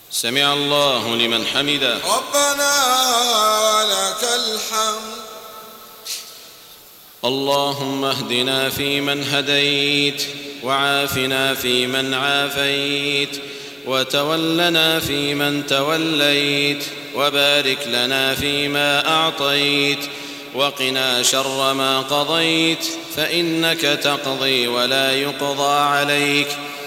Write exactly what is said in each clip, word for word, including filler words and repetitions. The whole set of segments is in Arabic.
سمع الله لمن حمده. ربنا لك الحمد. اللهم اهدنا فيمن هديت، وعافنا فيمن عافيت، وتولنا فيمن توليت، وبارك لنا فيما أعطيت، وقنا شر ما قضيت، فإنك تقضي ولا يقضى عليك،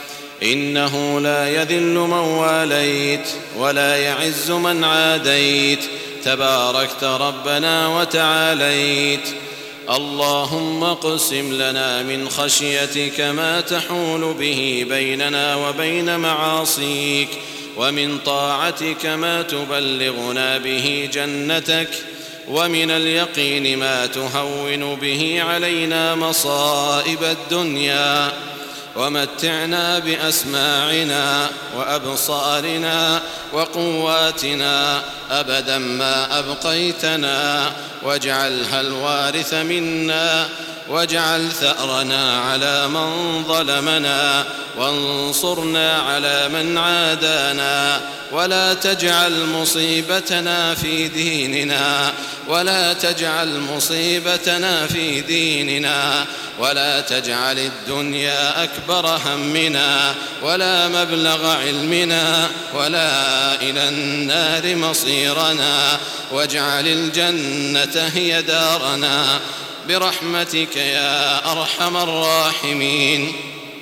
إنه لا يذل من واليت ولا يعز من عاديت، تباركت ربنا وتعاليت. اللهم اقسم لنا من خشيتك ما تحول به بيننا وبين معاصيك، ومن طاعتك ما تبلغنا به جنتك، ومن اليقين ما تهون به علينا مصائب الدنيا، ومتعنا بأسماعنا وأبصارنا وقواتنا أبدا ما أبقيتنا، واجعلها الوارث منا، واجعل ثأرنا على من ظلمنا، وانصرنا على من عادانا، ولا تجعل مصيبتنا في ديننا ولا تجعل مصيبتنا في ديننا ولا تجعل الدنيا أكبر همنا ولا مبلغ علمنا ولا إلى النار مصيرنا، واجعل الجنة هي دارنا برحمتك يا أرحم الراحمين.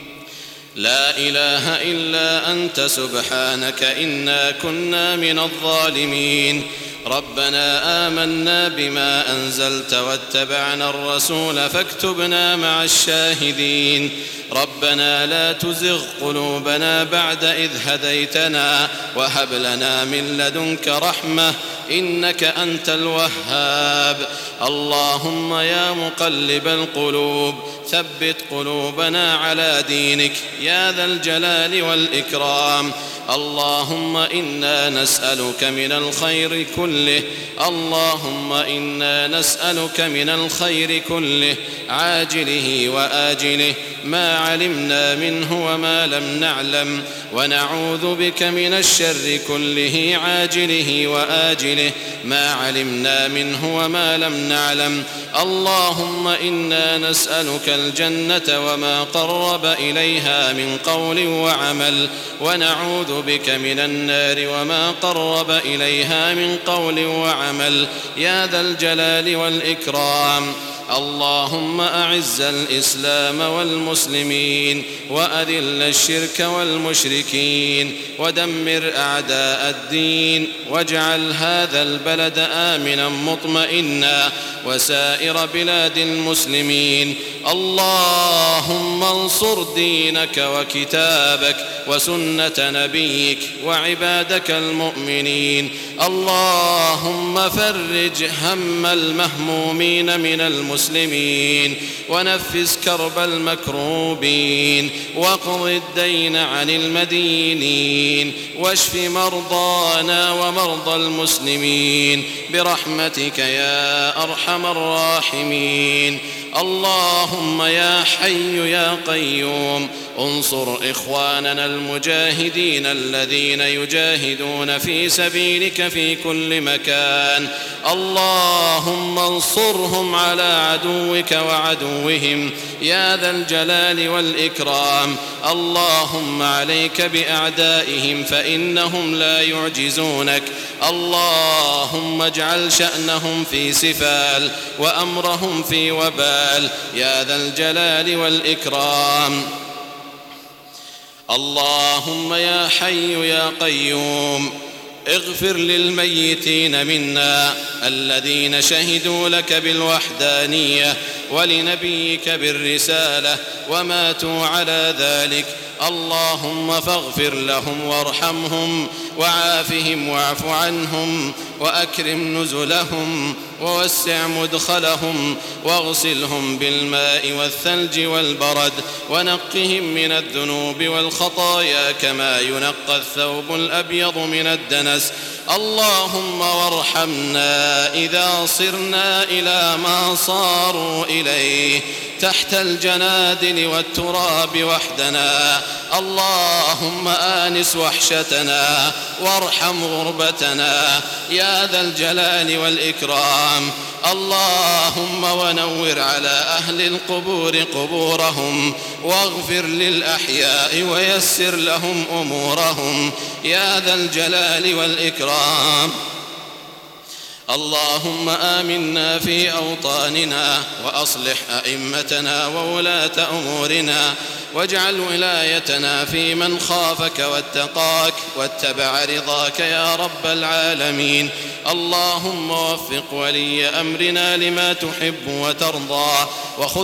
لا إله إلا أنت سبحانك إنا كنا من الظالمين. ربنا آمنا بما أنزلت واتبعنا الرسول فاكتبنا مع الشاهدين. ربنا لا تزغ قلوبنا بعد إذ هديتنا وهب لنا من لدنك رحمة إنك أنت الوهاب. اللهم يا مقلب القلوب ثبت قلوبنا على دينك يا ذا الجلال والإكرام. اللهم إنا نسألك من الخير كله اللهم إنا نسألك من الخير كله عاجله وآجله ما علمنا منه وما لم نعلم، ونعوذ بك من الشر كله عاجله وآجله ما علمنا منه وما لم نعلم. اللهم إنا نسألك الجنة وما قرب إليها من قول وعمل، ونعوذ بك من النار وما قرب إليها من قول وعمل يا ذا الجلال والإكرام. اللهم أعز الإسلام والمسلمين وأذل الشرك والمشركين ودمر أعداء الدين، واجعل هذا البلد آمنا مطمئنا وسائر بلاد المسلمين. اللهم انصر دينك وكتابك وسنة نبيك وعبادك المؤمنين. اللهم فرج هم المهمومين من المسلمين ونفس كرب المكروبين واقض الدين عن المدينين واشف مرضانا ومرضى المسلمين برحمتك يا أرحم الراحمين. اللهم يا حي يا قيوم انصر إخواننا المجاهدين الذين يجاهدون في سبيلك في كل مكان. اللهم انصرهم على عدوك وعدوهم يا ذا الجلال والإكرام. اللهم عليك بأعدائهم فإنهم لا يعجزونك. اللهم اجعل شأنهم في سفال وأمرهم في وبال يا ذا الجلال والإكرام. اللهم يا حي يا قيوم اغفر للميتين منا الذين شهدوا لك بالوحدانية ولنبيك بالرسالة وماتوا على ذلك. اللهم فاغفر لهم وارحمهم وعافهم واعف عنهم وأكرم نزلهم ووسع مدخلهم واغسلهم بالماء والثلج والبرد ونقهم من الذنوب والخطايا كما ينقى الثوب الأبيض من الدنس. اللهم وارحمنا إذا صرنا إلى ما صاروا إليه تحت الجنادل والتراب وحدنا. اللهم آنس وحشتنا وارحم غربتنا يا ذا الجلال والإكرام. اللهم ونور على أهل القبور قبورهم واغفر للأحياء ويسر لهم أمورهم يا ذا الجلال والإكرام. اللهم آمنا في أوطاننا وأصلح أئمتنا وولاة أمورنا واجعل ولايتنا في من خافك واتقاك واتبع رضاك يا رب العالمين. اللهم وفق ولي أمرنا لما تحب وترضى وخذ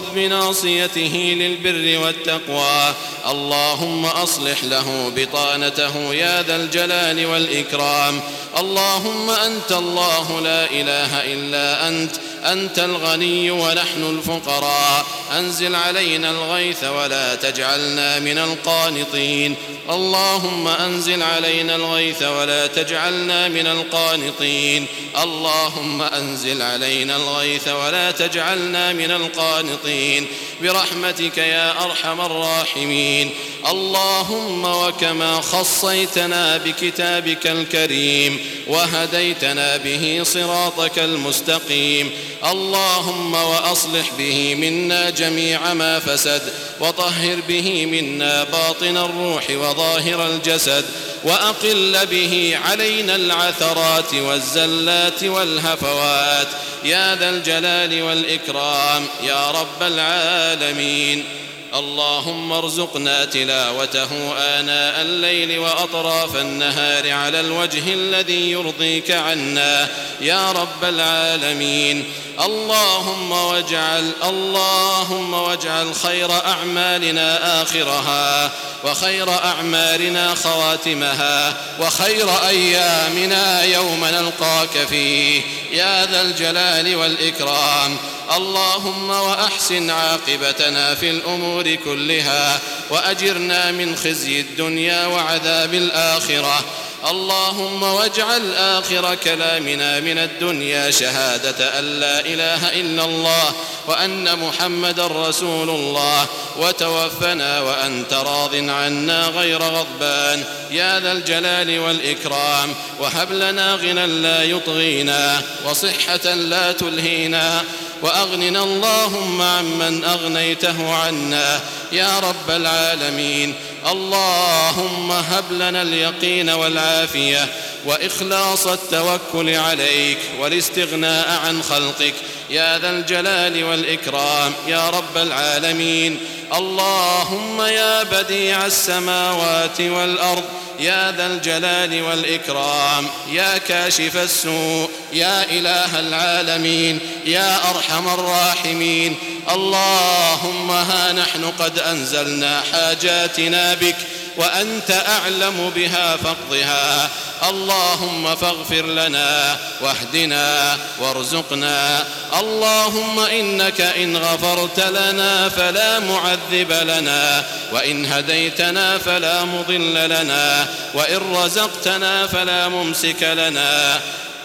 بناصيته للبر والتقوى. اللهم أصلح له بطانته يا ذا الجلال والإكرام. اللهم أنت الله لا إله إلا أنت، أنت الغني ونحن الفقراء. أنزل علينا الغيث ولا تجعلنا من القانطين. اللهم أنزل علينا الغيث ولا تجعلنا من القانطين. اللهم أنزل علينا الغيث ولا تجعلنا من القانطين برحمتك يا أرحم الراحمين. اللهم وكما خصيتنا بكتابك الكريم وهديتنا به صراطك المستقيم، اللهم وأصلح به منا جميع ما فسد وطهر به منا باطن الروح وظاهر الجسد وأقل به علينا العثرات والزلات والهفوات يا ذا الجلال والإكرام يا رب العالمين. اللهم ارزقنا تلاوته آناء الليل وأطراف النهار على الوجه الذي يرضيك عنا يا رب العالمين. اللهم واجعل اللهم واجعل خير أعمالنا آخرها وخير أعمالنا خواتمها وخير أيامنا يوم نلقاك فيه يا ذا الجلال والإكرام. اللهم وأحسن عاقبتنا في الأمور كلها وأجرنا من خزي الدنيا وعذاب الآخرة. اللهم واجعل آخر كلامنا من الدنيا شهادة أن لا إله إلا الله وأن محمد رسول الله، وتوفنا وأنت راض عنا غير غضبان يا ذا الجلال والإكرام. وهب لنا غنى لا يطغينا وصحة لا تلهينا وأغننا اللهم عمن أغنيته عنا يا رب العالمين. اللهم هب لنا اليقين والعافية وإخلاص التوكل عليك والاستغناء عن خلقك يا ذا الجلال والإكرام يا رب العالمين. اللهم يا بديع السماوات والأرض يا ذا الجلال والإكرام يا كاشف السوء يا إله العالمين يا أرحم الراحمين. اللهم ها نحن قد أنزلنا حاجاتنا بك وأنت أعلم بها فاقضها. اللهم فاغفر لنا واهدنا وارزقنا. اللهم إنك إن غفرت لنا فلا معذب لنا، وإن هديتنا فلا مضل لنا، وإن رزقتنا فلا ممسك لنا.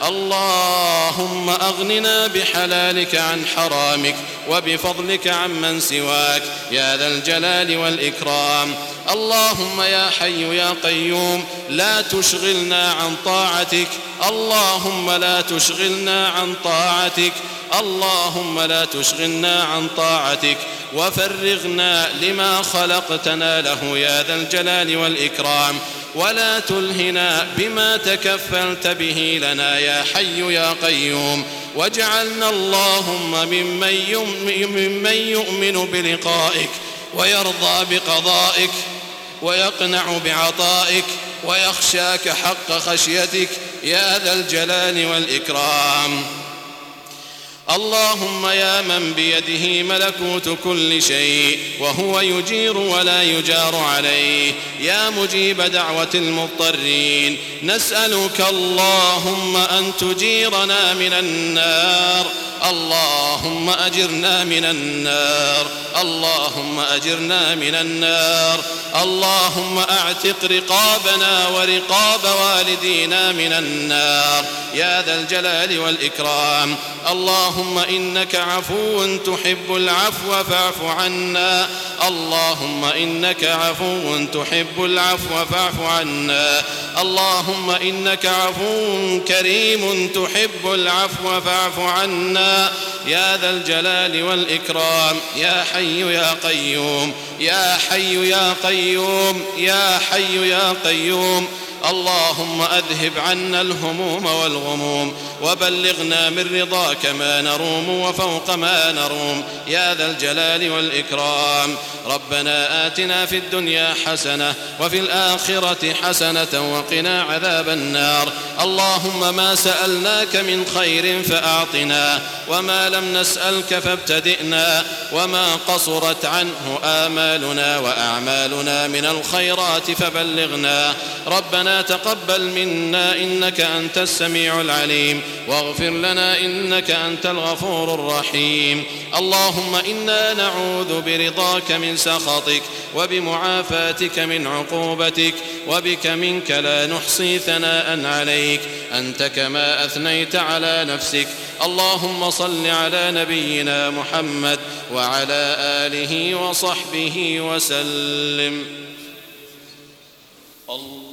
اللهم أغننا بحلالك عن حرامك وبفضلك عمن سواك يا ذا الجلال والإكرام. اللهم يا حي يا قيوم لا تشغلنا عن طاعتك. اللهم لا تشغلنا عن طاعتك. اللهم لا تشغلنا عن طاعتك وفرغنا لما خلقتنا له يا ذا الجلال والإكرام، ولا تلهنا بما تكفلت به لنا يا حي يا قيوم. واجعلنا اللهم ممن يؤمن بلقائك ويرضى بقضائك ويقنع بعطائك ويخشاك حق خشيتك يا ذا الجلال والإكرام. اللهم يا من بيده ملكوت كل شيء وهو يجير ولا يجار عليه، يا مجيب دعوة المضطرين، نسألك اللهم أن تجيرنا من النار. اللهم أجرنا من النار. اللهم أجرنا من النار. اللهم أعتق رقابنا ورقاب والدينا من النار يا ذا الجلال والإكرام. اللهم إنك عفو تحب العفو فاعف عنا. اللهم إنك عفو تحب العفو فاعف عنا. اللهم إنك عفو كريم تحب العفو فاعف عنا يا ذا الجلال والإكرام. يا حي يا قيوم يا حي يا قيوم يا حي يا قيوم. اللهم أذهب عنا الهموم والغموم وبلغنا من رضاك ما نروم وفوق ما نروم يا ذا الجلال والإكرام. ربنا آتنا في الدنيا حسنة وفي الآخرة حسنة وقنا عذاب النار. اللهم ما سألناك من خير فأعطنا وما لم نسألك فابتدئنا وما قصرت عنه آمالنا وأعمالنا من الخيرات فبلغنا. ربنا تقبل منا إنك أنت السميع العليم واغفر لنا إنك أنت الغفور الرحيم. اللهم إنا نعوذ برضاك من سخطك وبمعافاتك من عقوبتك وبك منك لا نحصي ثناء عليك أنت كما أثنيت على نفسك. اللهم صل على نبينا محمد وعلى آله وصحبه وسلم. الله